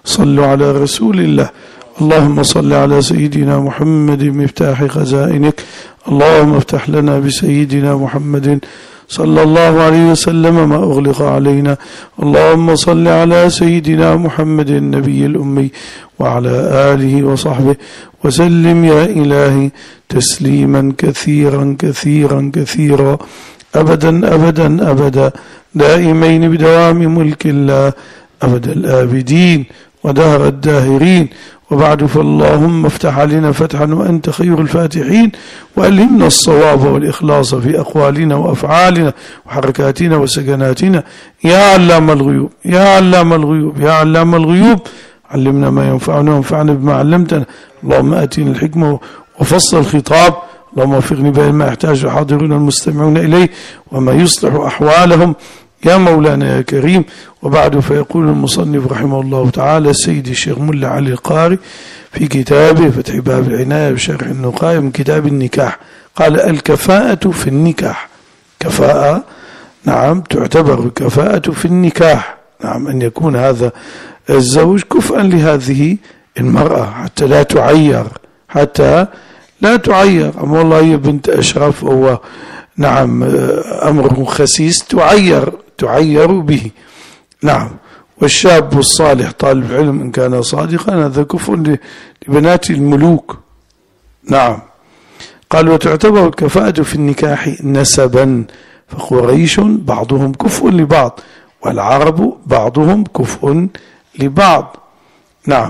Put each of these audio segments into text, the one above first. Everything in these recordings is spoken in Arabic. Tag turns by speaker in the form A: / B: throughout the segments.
A: صلوا على رسول الله. اللهم صل على سيدنا محمد مفتاح خزائنك. اللهم افتح لنا بسيدنا محمد صلى الله عليه وسلم ما أغلق علينا. اللهم صل على سيدنا محمد النبي الأمي وعلى آله وصحبه وسلم يا إلهي تسليما كثيرا كثيرا كثيرا أبدا أبدا أبدا دائمين بدوام ملك الله أبد الآبدين ودهر الداهرين. وبعد فاللهم افتح علينا فتحا وأنت خير الفاتحين، وألهمنا الصواب والإخلاص في أقوالنا وأفعالنا وحركاتنا وسكناتنا يا علام الغيوب يا علام الغيوب يا علام الغيوب. علمنا ما ينفعنا وانفعنا بما علمتنا. اللهم آتينا الحكمة وفصل الخطاب. اللهم وفقني بين ما يحتاج الحاضرون المستمعون إليه وما يصلح أحوالهم يا مولانا يا كريم. وبعد فيقول المصنف رحمه الله تعالى السيد الشيخ ملا علي القاري في كتابه فتح باب العناية بشرح النقاية من كتاب النكاح قال الكفاءة في النكاح. كفاءة نعم تعتبر الكفاءة في النكاح، نعم أن يكون هذا الزوج كفءا لهذه المرأة حتى لا تعير، حتى لا تعير. أما والله هي بنت أشرف هو نعم أمره خسيس تعير به. نعم. والشاب الصالح طالب العلم إن كان صادقا هذا كفء لبنات الملوك. نعم. قال وتعتبر الكفاءة في النكاح نسبا، فقريش بعضهم كفء لبعض والعرب بعضهم كفء لبعض. نعم.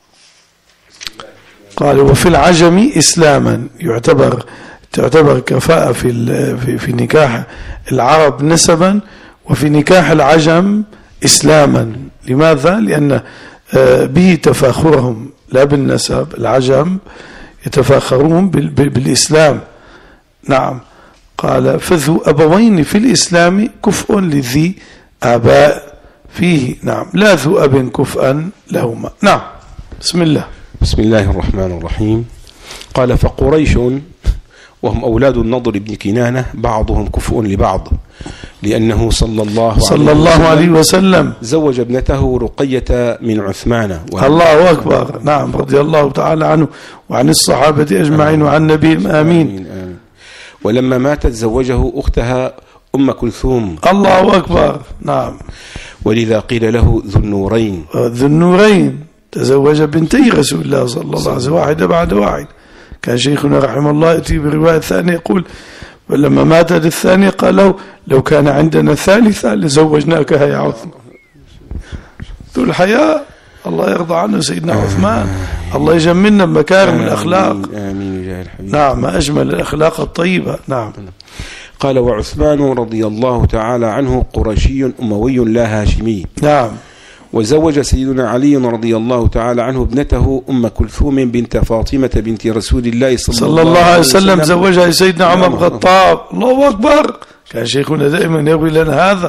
A: قال وفي العجم إسلاما تعتبر كفاءة في نكاح العرب نسبا، وفي نكاح العجم إسلاما. لماذا؟ لأن به تفاخرهم لا بالنسب. العجم يتفاخرون بالإسلام. نعم. قال فذو أبوين في الإسلام كفء لذي آباء فيه. نعم. لا ذو أب كفءا لهما. نعم. بسم الله.
B: بسم الله الرحمن الرحيم. قال فقريش وهم أولاد النضر بن كنانة بعضهم كفء لبعض، لأنه صلى الله عليه وسلم زوج ابنته رقية من عثمان.
A: الله أكبر. نعم. رضي الله تعالى عنه وعن الصحابة أجمعين وعن نبيهم آمين.
B: ولما ماتت زوجه أختها أم كلثوم.
A: الله أكبر. نعم.
B: ولذا قيل له ذو النورين.
A: ذو النورين تزوج بنتي رسول الله صلى الله عليه وسلم واحدة بعد واحد. كان شيخنا رحمه الله يأتي برواية ثانية يقول ولما ماتت الثانية قال له لو كان عندنا ثالثة لزوجناكها يا عثمان. ذو الحياة الله يرضى عنه سيدنا عثمان. الله يجملنا بمكارم الأخلاق. نعم. ما أجمل الأخلاق الطيبة. نعم.
B: قال وعثمان رضي الله تعالى عنه قرشي أموي لا هاشمي.
A: نعم.
B: وزوج سيدنا علي رضي الله تعالى عنه ابنته أم كلثوم بنت فاطمة بنت رسول الله صلى الله عليه وسلم.
A: زوجها سيدنا عمر بن الخطاب. الله أكبر. كان شيخنا دائما يروي لنا هذا.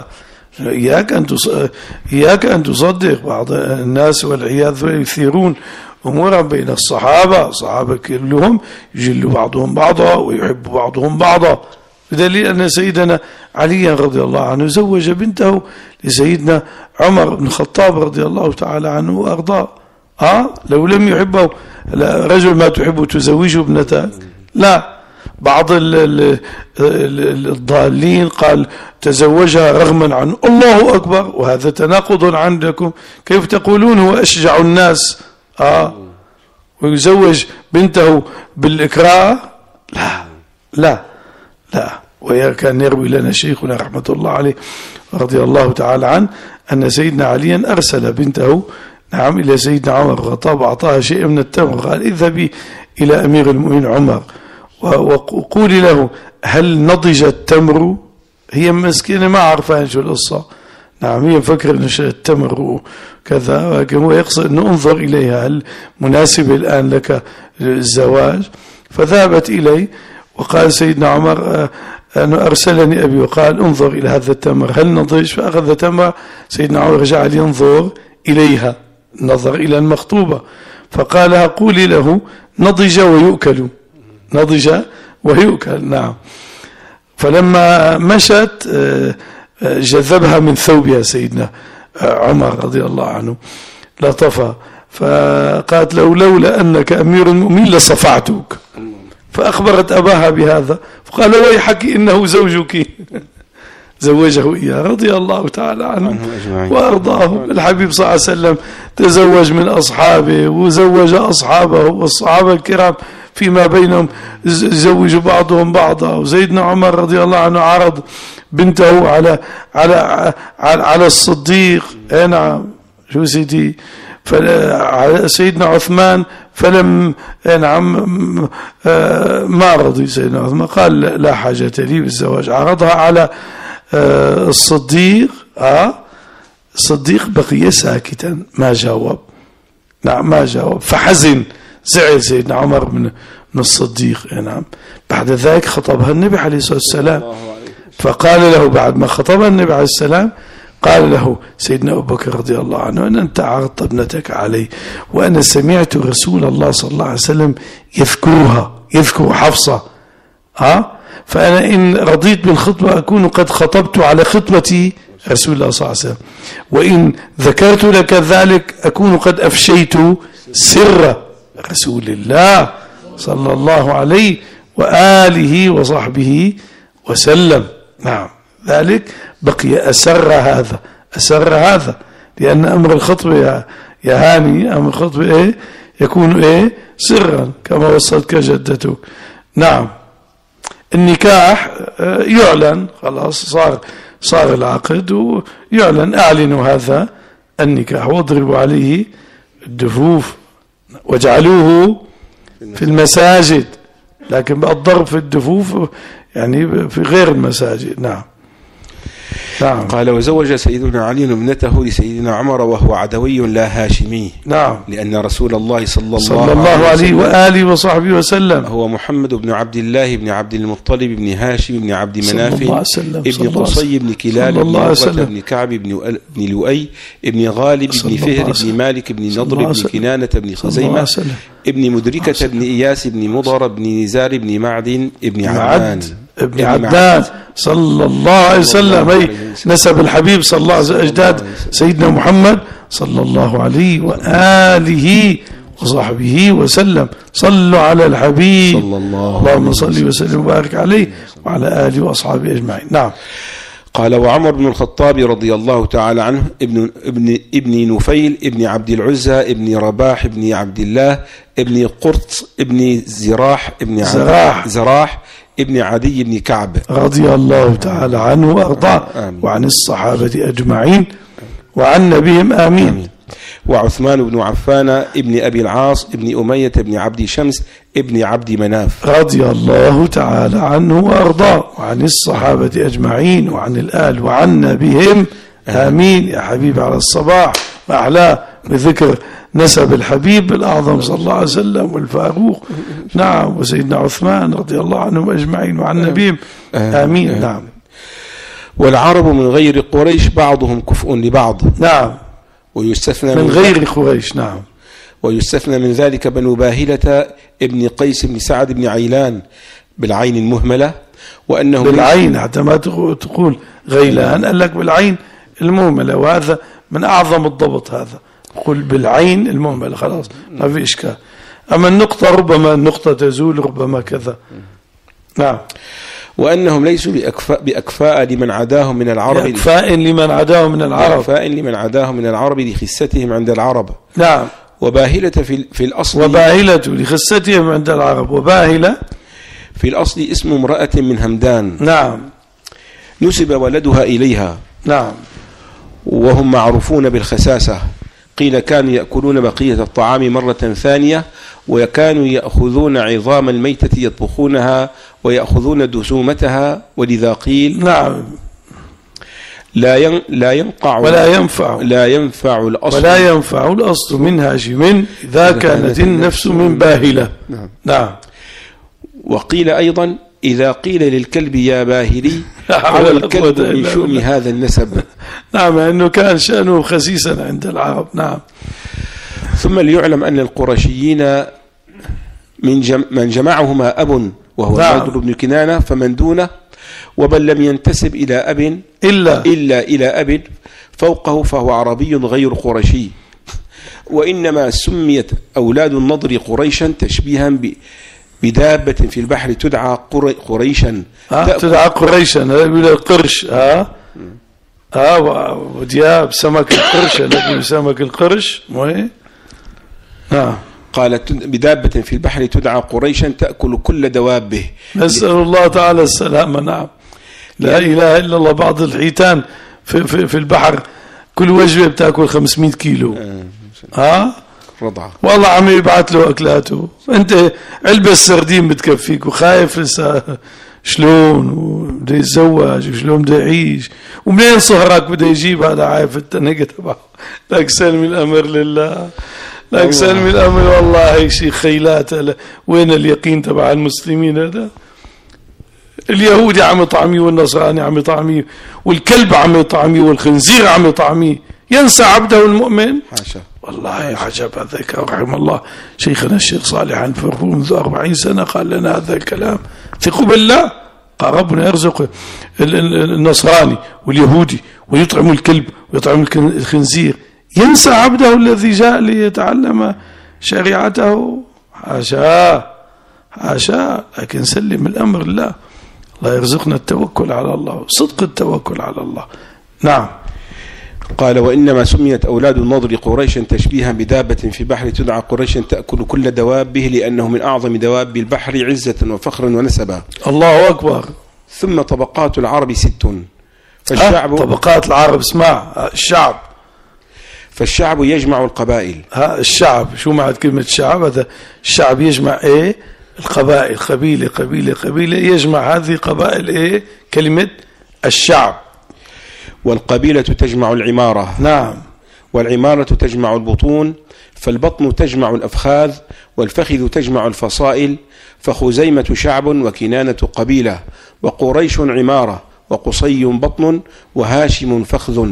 A: إياك أن تصدق بعض الناس والعياذ بالله يثيرون أمورا بين الصحابة كلهم يجل بعضهم بعضا ويحب بعضهم بعضا، بدليل أن سيدنا علي رضي الله عنه زوج بنته لسيدنا عمر بن الخطاب رضي الله تعالى عنه وأرضاه. لو لم يحبه رجل ما تحب تزوجه ابنتك؟ لا. بعض الضالين قال تزوجها رغما عنه. الله أكبر. وهذا تناقض عندكم. كيف تقولون هو أشجع الناس ويزوج بنته بالإكراه؟ لا. وكان يروي لنا شيخنا رحمة الله عليه رضي الله تعالى عنه أن سيدنا عليا أرسل بنته نعم إلى سيدنا عمر بن الخطاب أعطاها شيء من التمر قال اذهبي إلى أمير المؤمنين عمر وقولي له هل نضج التمر. هي مسكينة ما عرفان شو القصة. نعم. هي مفكرة أن التمر وكذا، ولكن هو يقصد أن انظر إليها هل مناسب الآن لك الزواج. فذهبت إليه وقال سيدنا عمر أنه أرسلني أبي وقال انظر إلى هذا التمر هل نضج. فأخذ تمر سيدنا عمر جعل ينظر إليها نظر إلى المخطوبة فقال قولي له نضج ويؤكل. نعم. فلما مشت جذبها من ثوبها سيدنا عمر رضي الله عنه لطفها، فقالت له لولا أنك أمير المؤمنين لصفعتك، فأخبرت أباها بهذا، فقال ويحك إنه زوجك. زوجه إياه رضي الله تعالى عنه وأرضاه. الحبيب صلى الله عليه وسلم تزوج من أصحابه وزوج أصحابه، والصحابة الكرام فيما بينهم زوجوا بعضهم بعضا. وسيدنا عمر رضي الله عنه عرض بنته على الصديق. نعم شو سيدي، سيدنا عثمان فلم ما رضي سيدنا عثمان، قال لا حاجة لي بالزواج. عرضها على الصديق. الصديق بقي ساكتا ما جاوب. نعم ما جاوب، فحزن، زعل سيدنا عمر من الصديق. نعم بعد ذلك خطبها النبي عليه الصلاة والسلام، فقال له بعد ما خطبها النبي عليه السلام قال له سيدنا أبو بكر رضي الله عنه أن أنت عرضت ابنتك علي، وأنا سمعت رسول الله صلى الله عليه وسلم يذكر حفصة، فأنا إن رضيت بالخطبة أكون قد خطبت على خطبة رسول الله صلى الله عليه وسلم، وإن ذكرت لك ذلك أكون قد أفشيت سر رسول الله صلى الله عليه وآله وصحبه وسلم. نعم ذلك بقي أسر هذا، لأن أمر الخطبة يا هاني، أمر الخطبة يكون سرا كما وصلتك جدتك. نعم النكاح يعلن، خلاص صار العقد ويعلن، أعلنوا هذا النكاح واضربوا عليه الدفوف واجعلوه في المساجد، لكن الضرب في الدفوف يعني في غير المساجد. نعم.
B: قال وزوج سيدنا علي ابنته لسيدنا عمر وهو عدوي لا هاشمي.
A: نعم.
B: لأن رسول الله صلى
A: الله عليه وآله وصحبه وسلم
B: هو محمد بن عبد الله بن عبد المطلب بن هاشم بن عبد مناف ابن قصي بن كلال بن مرة بن كعب بن لؤي بن غالب بن فهر بن مالك بن نضر بن كنانة بن خزيمة ابن مدركة بن إياس بن مضر بن نزار بن معدن ابن عدنان
A: ابن عدنان صلى الله عليه وسلم، أي نسب الحبيب صلى الله عليه وسلم أجداد سيدنا محمد صلى الله عليه وآله وصحبه وسلم. صلوا على الحبيب صلى الله، اللهم صل وسلم وبارك عليه وعلى آله وأصحابه أجمعين. نعم.
B: قال وعمر بن الخطاب رضي الله تعالى عنه ابن نفيل ابن عبد العزى ابن رباح ابن عبد الله ابن قرط ابن زراح ابن زراح ابن عدي بن كعب
A: رضي الله تعالى عنه وأرضاه وعن الصحابة أجمعين وعن نبيهم آمين.
B: وعثمان بن عفان ابن أبي العاص ابن أمية ابن عبد شمس ابن عبد مناف
A: رضي الله تعالى عنه وأرضاه وعن الصحابة أجمعين وعن الآل وعن نبيهم آمين. يا حبيب على الصباح وأعلاه بذكر نسب الحبيب الأعظم صلى الله عليه وسلم والفاروق. نعم. وسيدنا عثمان رضي الله عنهم أجمعين وعن نبيهم آمين. نعم.
B: والعرب من غير قريش بعضهم كفء لبعض.
A: نعم.
B: ويستثنى
A: من غير قريش. نعم.
B: ويستثنى من ذلك بنو باهلة ابن قيس بن سعد بن عيلان بالعين المهملة، وأنه
A: بالعين حتى ما تقول غيلان، قال لك بالعين المهملة، وهذا من أعظم الضبط. هذا قل بالعين المهملة خلاص ما في إشكال. أما النقطة ربما النقطة تزول ربما كذا. نعم.
B: وأنهم ليسوا بأكفاء لمن عداهم من العرب،
A: بأكفاء لمن عداهم من العرب،
B: بأكفاء لمن عداهم من العرب لخستهم عند العرب.
A: نعم.
B: وباهلة في الأصل،
A: وباهلة لخستهم عند العرب، وباهلة
B: في الأصل اسم امرأة من همدان.
A: نعم.
B: نسب ولدها إليها.
A: نعم.
B: وهم معروفون بالخساسة. قيل كانوا يأكلون بقية الطعام مرة ثانية، وكانوا يأخذون عظام الميتة يطبخونها ويأخذون دسومتها، ولذا قيل
A: نعم
B: لا ينفع
A: الأصل من هاشم إذا كانت النفس من باهلة. نعم.
B: وقيل أيضا إذا قيل للكلب يا باهلي هو الكلب من شؤم هذا النسب.
A: نعم، أنه كان شأنه خسيسا عند العرب. نعم.
B: ثم ليعلم أن القرشيين من جمعهما أب وهو النضر بن كنانة، فمن دونه ومن لم ينتسب إلى أب إلا إلى أب فوقه فهو عربي غير قرشي. وإنما سميت أولاد النضر قريشا تشبيها بدابة في البحر تدعى قريشا.
A: تدعى قريشا، هذا يقول القرش. ودياب سمك القرش الذي سمك القرش.
B: قالت بدابة في البحر تدعى قريشا تأكل كل دوابه.
A: نسأل الله تعالى السلامة. نعم، لا إله إلا الله. بعض الحيتان في البحر كل وجبة بتأكل 500 كيلو.
B: رضعة.
A: والله عم يبعث له أكلاته. أنت علبة السردين بتكفيك وخايف لسه شلون وبده يتزوج وشلون بده يعيش ومنين صهرك بده يجيب. هذا عايف التنقة تبعه. لك سلم الأمر لله، لك سلم الأمر. والله شيء خيلات. وين اليقين تبع المسلمين؟ هذا اليهودي عم يطعميه والنصراني عم يطعميه والكلب عم يطعميه والخنزير عم يطعميه. ينسى عبده المؤمن؟
B: حاشا.
A: والله عجب. هذا رحم الله شيخنا الشيخ صالح عنفر منذ 40 سنة قال لنا هذا الكلام. ثقوا بالله. قال ربنا يرزق النصراني واليهودي ويطعم الكلب ويطعم الخنزير، ينسى عبده الذي جاء ليتعلم شريعته. حاشا حاشا. لكن سلم الأمر لله. الله يرزقنا التوكل على الله، صدق التوكل على الله. نعم.
B: قال وإنما سميت أولاد النضر قريشا تشبيها بدابة في بحر تدعى قريشا تأكل كل دوابه لأنه من أعظم دواب البحر عزة وفخرا ونسبا.
A: الله أكبر.
B: ثم طبقات العرب 6. فالشعب
A: طبقات العرب. اسمع، الشعب.
B: فالشعب يجمع القبائل.
A: الشعب شو معنى كلمة شعب؟ هذا الشعب يجمع ايه؟ القبائل. قبيلة قبيلة قبيلة يجمع هذه قبائل كلمة الشعب.
B: والقبيلة تجمع العمارة.
A: نعم.
B: والعمارة تجمع البطون. فالبطن تجمع الأفخاذ والفخذ تجمع الفصائل. فخزيمة شعب وكنانة قبيلة وقريش عمارة وقصي بطن وهاشم فخذ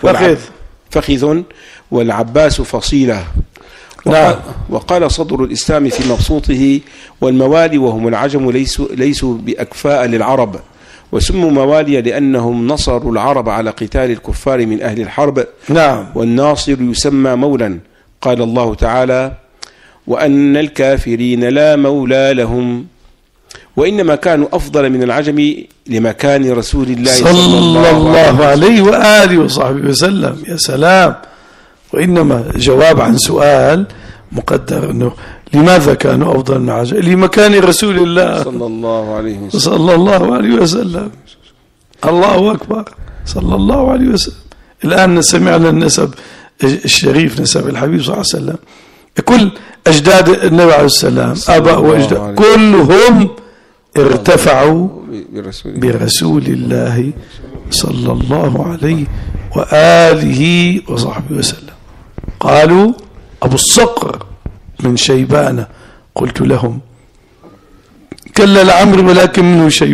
B: والعباس فصيلة.
A: نعم.
B: وقال صدر الإسلام في مبسوطه والموالي وهم العجم ليسوا بأكفاء للعرب وسموا موالي لأنهم نصروا العرب على قتال الكفار من أهل الحرب.
A: نعم.
B: والناصر يسمى مولا. قال الله تعالى وأن الكافرين لا مولى لهم. وإنما كانوا أفضل من العجم لمكان رسول الله
A: صلى الله عليه وآله وصحبه وسلم. يا سلام. وإنما جواب عن سؤال مقدر أنه لماذا كانوا أفضل من العجم؟ لمكان رسول الله
B: صلى الله عليه وسلم.
A: الله أكبر. صلى الله عليه وسلم. الآن سمعنا النسب الشريف، نسب الحبيب صلى الله عليه وسلم. كل أجداد النبي عليه السلام آباء وأجداد كلهم ارتفعوا برسول الله صلى الله عليه وآله وصحبه وسلم. قالوا أبو الصقر من شيبان. قلت لهم كلا لعمر ولكن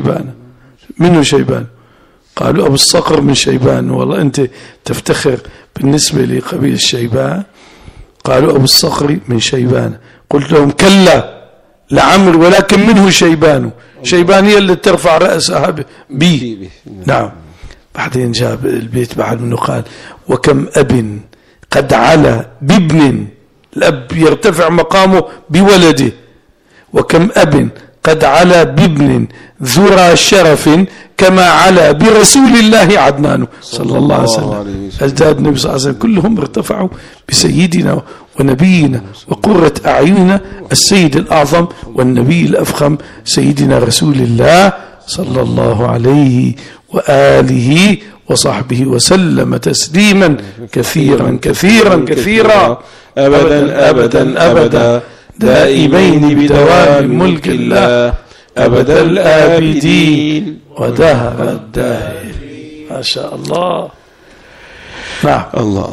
A: منه شيبان. قالوا أبو الصقر من شيبان. والله أنت تفتخر بالنسبة لقبيل الشيبان. قالوا أبو الصقر من شيبان. قلت لهم كلا لعمر ولكن منه شيبان. شيبان هي اللي ترفع رأسها بي. نعم. بعدين جاب البيت بعد منه قال وكم أب قد علا بابن. الأب يرتفع مقامه بولده. وكم أب قد علا بابن ذرى شرف كما علا برسول الله عدنان صلى الله عليه وسلم. أجداد النبي صلى الله عليه وسلم كلهم ارتفعوا بسيدنا ونبينا وقرة أعيننا السيد الأعظم والنبي الأفخم سيدنا رسول الله صلى الله عليه وآله وصحبه وسلم تسليما كثيرا كثيرا كثيرا أبدا أبدا أبدا دائمين بدوام ملك الله أبد الآبدين ودهر الداهر. ما شاء الله. نعم.
B: الله.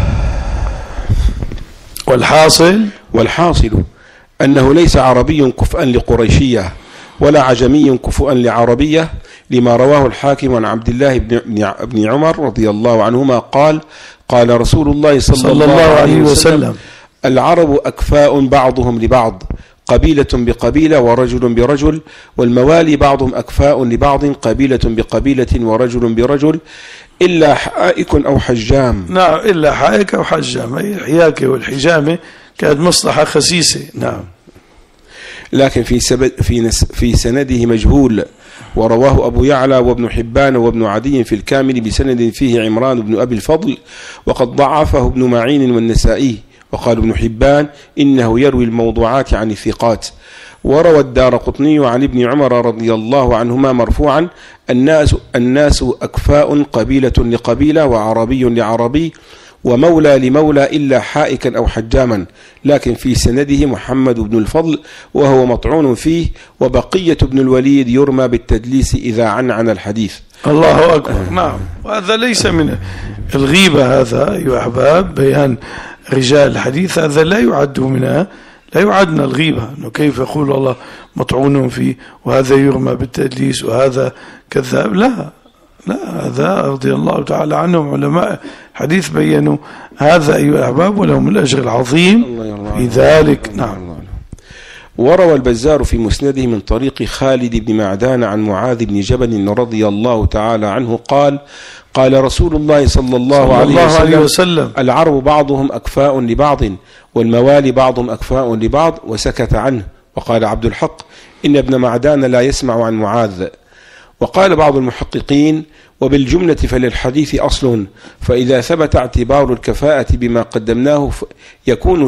B: والحاصل أنه ليس عربي كفءا لقريشية ولا عجمي كفءا لعربية لما رواه الحاكم عن عبد الله بن عمر رضي الله عنهما قال قال رسول الله صلى الله عليه وسلم العرب أكفاء بعضهم لبعض قبيلة بقبيلة ورجل برجل والموالي بعضهم أكفاء لبعض قبيلة بقبيلة ورجل برجل إلا حائك أو حجام.
A: نعم، إلا حائك أو حجام. الحياكة والحجامة كانت مصلحة خسيسة. نعم.
B: لكن في سنده مجهول، ورواه أبو يعلى وابن حبان وابن عدي في الكامل بسند فيه عمران بن أبي الفضل، وقد ضعفه ابن معين والنسائي، وقال ابن حبان إنه يروي الموضوعات عن الثقات. وروى الدارقطني عن ابن عمر رضي الله عنهما مرفوعا: الناس أكفاء، قبيلة لقبيلة وعربي لعربي ومولى لمولى إلا حائكا أو حجاما. لكن في سنده محمد بن الفضل وهو مطعون فيه، وبقية بن الوليد يرمى بالتدليس إذا عنعن الحديث.
A: الله أكبر. نعم، وهذا ليس من الغيبة، هذا أيها أحباب بيان رجال الحديث، هذا لا يعد منها، لا يعدنا الغيبة، أنه كيف يقول الله مطعون فيه وهذا يرمى بالتدليس وهذا كذاب. لا، هذا رضي الله تعالى عنهم علماء الحديث بيّنوا هذا أيها الأحباب، ولهم الأجر العظيم في ذلك. نعم.
B: وروى البزار في مسنده من طريق خالد بن معدان عن معاذ بن جبل رضي الله تعالى عنه قال: قال رسول الله صلى الله عليه وسلم: العرب بعضهم أكفاء لبعض، والموالي بعضهم أكفاء لبعض، وسكت عنه. وقال عبد الحق: إن ابن معدان لا يسمع عن معاذ. وقال بعض المحققين: وبالجملة فللحديث أصل، فإذا ثبت اعتبار الكفاءة بما قدمناه يمكن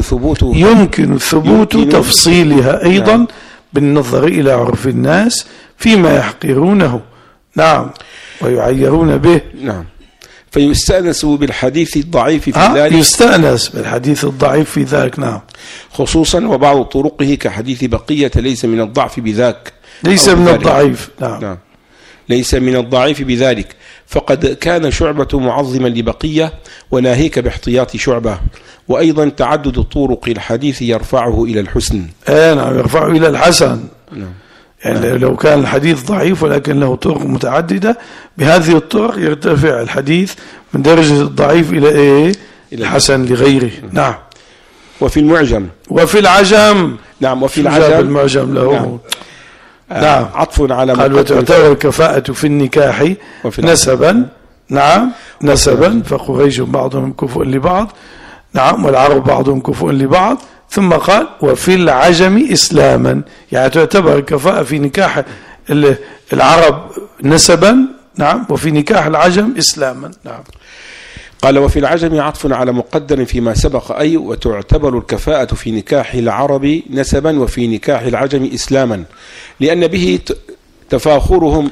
B: ثبوت
A: تفصيلها أيضا. نعم. بالنظر إلى عرف الناس فيما يحقرونه. نعم، ويعيرون به.
B: نعم. فيستأنس بالحديث الضعيف في ذلك.
A: يستأنس بالحديث الضعيف في ذلك. نعم.
B: خصوصا وبعض طرقه كحديث بقية ليس من الضعف بذاك،
A: ليس من الضعيف.
B: نعم. ليس من الضعيف بذلك، فقد كان شعبة معظما لبقية وناهيك باحتياط شعبة. وأيضا تعدد طرق الحديث يرفعه إلى الحسن.
A: نعم، يرفعه إلى الحسن. نعم. يعني لو كان الحديث ضعيف ولكن له طرق متعددة، بهذه الطرق يرتفع الحديث من درجة الضعيف إلى إيه؟ الحسن لغيره. نعم.
B: وفي المعجم
A: وفي العجم.
B: نعم. وفي
A: المعجم له. نعم. نعم.
B: عطف على
A: قال: وتعتبر الكفاءة في النكاح نسبا. نعم، نسبا، فقريش بعضهم كفء لبعض. نعم، والعرب بعضهم كفء لبعض. ثم قال: وفي العجم إسلاما، يعني تعتبر الكفاءة في نكاح العرب نسبا. نعم، وفي نكاح العجم إسلاما. نعم.
B: قال: وفي العجم عطف على مقدر فيما سبق، أي وتعتبر الكفاءة في نكاح العرب نسبا وفي نكاح العجم إسلاما، لأن به تفاخرون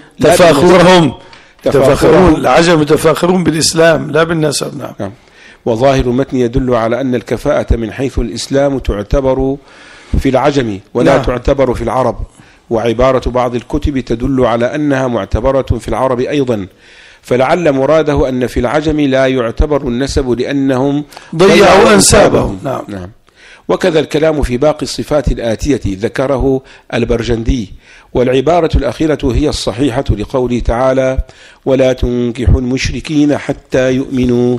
A: العجم يتفاخرون بالإسلام لا بالنسب. نعم.
B: وظاهر المتن يدل على أن الكفاءة من حيث الإسلام تعتبر في العجم ولا تعتبر في العرب. وعبارة بعض الكتب تدل على أنها معتبرة في العرب أيضا، فلعل مراده أن في العجم لا يعتبر النسب لأنهم
A: ضيعوا أنسابهم.
B: نعم. وكذا الكلام في باقي الصفات الآتية ذكره البرجندي. والعبارة الأخيرة هي الصحيحة لقوله تعالى: ولا تنكحوا المشركين حتى يؤمنوا.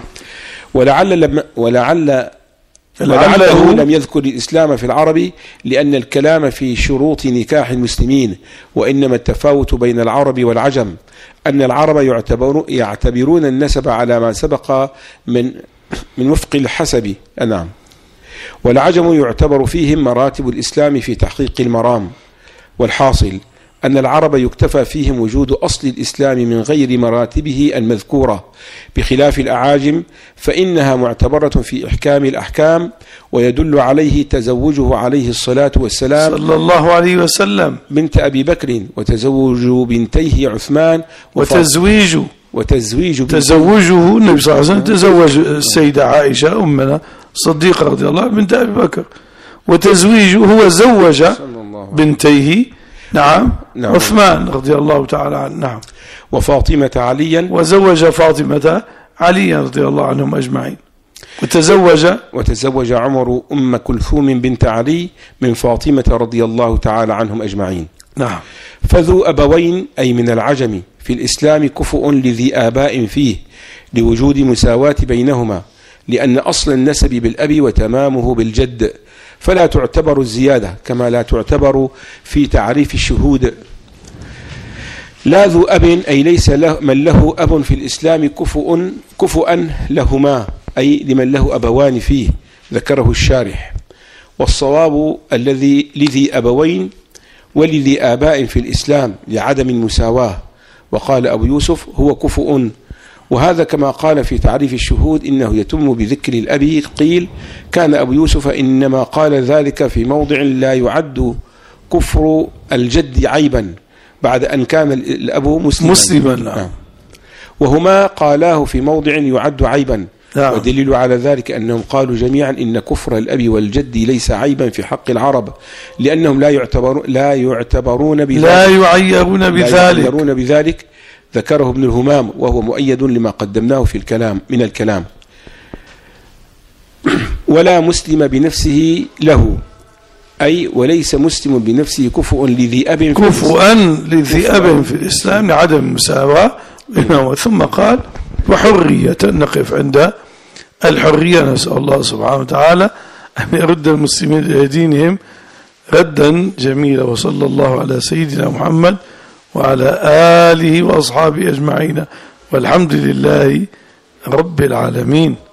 B: ولعله لم يذكر الإسلام في العرب لأن الكلام في شروط نكاح المسلمين، وإنما التفاوت بين العرب والعجم أن العرب يعتبرون النسب على ما سبق من وفق الحسب. نعم. والعجم يعتبر فيهم مراتب الإسلام في تحقيق المرام. والحاصل أن العرب يكتفى فيهم وجود أصل الإسلام من غير مراتبه المذكورة، بخلاف الأعاجم فإنها معتبرة في إحكام الأحكام، ويدل عليه تزوجه عليه الصلاة والسلام
A: صلى الله عليه وسلم
B: بنت أبي بكر، وتزوج بنتيه عثمان،
A: وتزويجه النبي صلى الله عليه وسلم تزوج السيدة عائشة أمنا صديقة رضي الله بنت أبي بكر، وتزويجه هو زوج بنتيه. نعم. عثمان رضي الله تعالى عنه. نعم.
B: وفاطمة عليا،
A: وزوج فاطمة عليا رضي الله عنهم أجمعين.
B: وتزوج عمر أم كلثوم بنت علي من فاطمة رضي الله تعالى عنهم أجمعين.
A: نعم.
B: فذو أبوين أي من العجم في الإسلام كفؤ لذي آباء فيه، لوجود مساواة بينهما، لأن أصل النسب بالأب وتمامه بالجد، فلا تعتبر الزيادة كما لا تعتبر في تعريف الشهود. لا ذو أب أي ليس له من له أب في الإسلام كفؤا لهما، أي لمن له أبوان فيه، ذكره الشارح. والصواب الذي لذي أبوين ولذي آباء في الإسلام لعدم المساواة. وقال أبو يوسف هو كفؤ، وهذا كما قال في تعريف الشهود إنه يتم بذكر الأب. قيل كان أبو يوسف إنما قال ذلك في موضع لا يعد كفر الجد عيبا بعد أن كان الأب مسلما.
A: نعم.
B: وهما قالاه في موضع يعد عيبا.
A: نعم.
B: ودليل على ذلك أنهم قالوا جميعا إن كفر الأب والجد ليس عيبا في حق العرب، لأنهم لا يعيرون بذلك. ذكره ابن الهمام وهو مؤيد لما قدمناه في الكلام من الكلام. ولا مسلم بنفسه له، أي وليس مسلم بنفسه كفؤ لذي أب
A: في الإسلام لعدم المساواة. ثم قال وحرية. نقف عند الحرية. نسأل الله سبحانه وتعالى أن يرد المسلمين إلى دينهم ردا جميلا. وصلى الله على سيدنا محمد وعلى آله وأصحابه أجمعين، والحمد لله رب العالمين.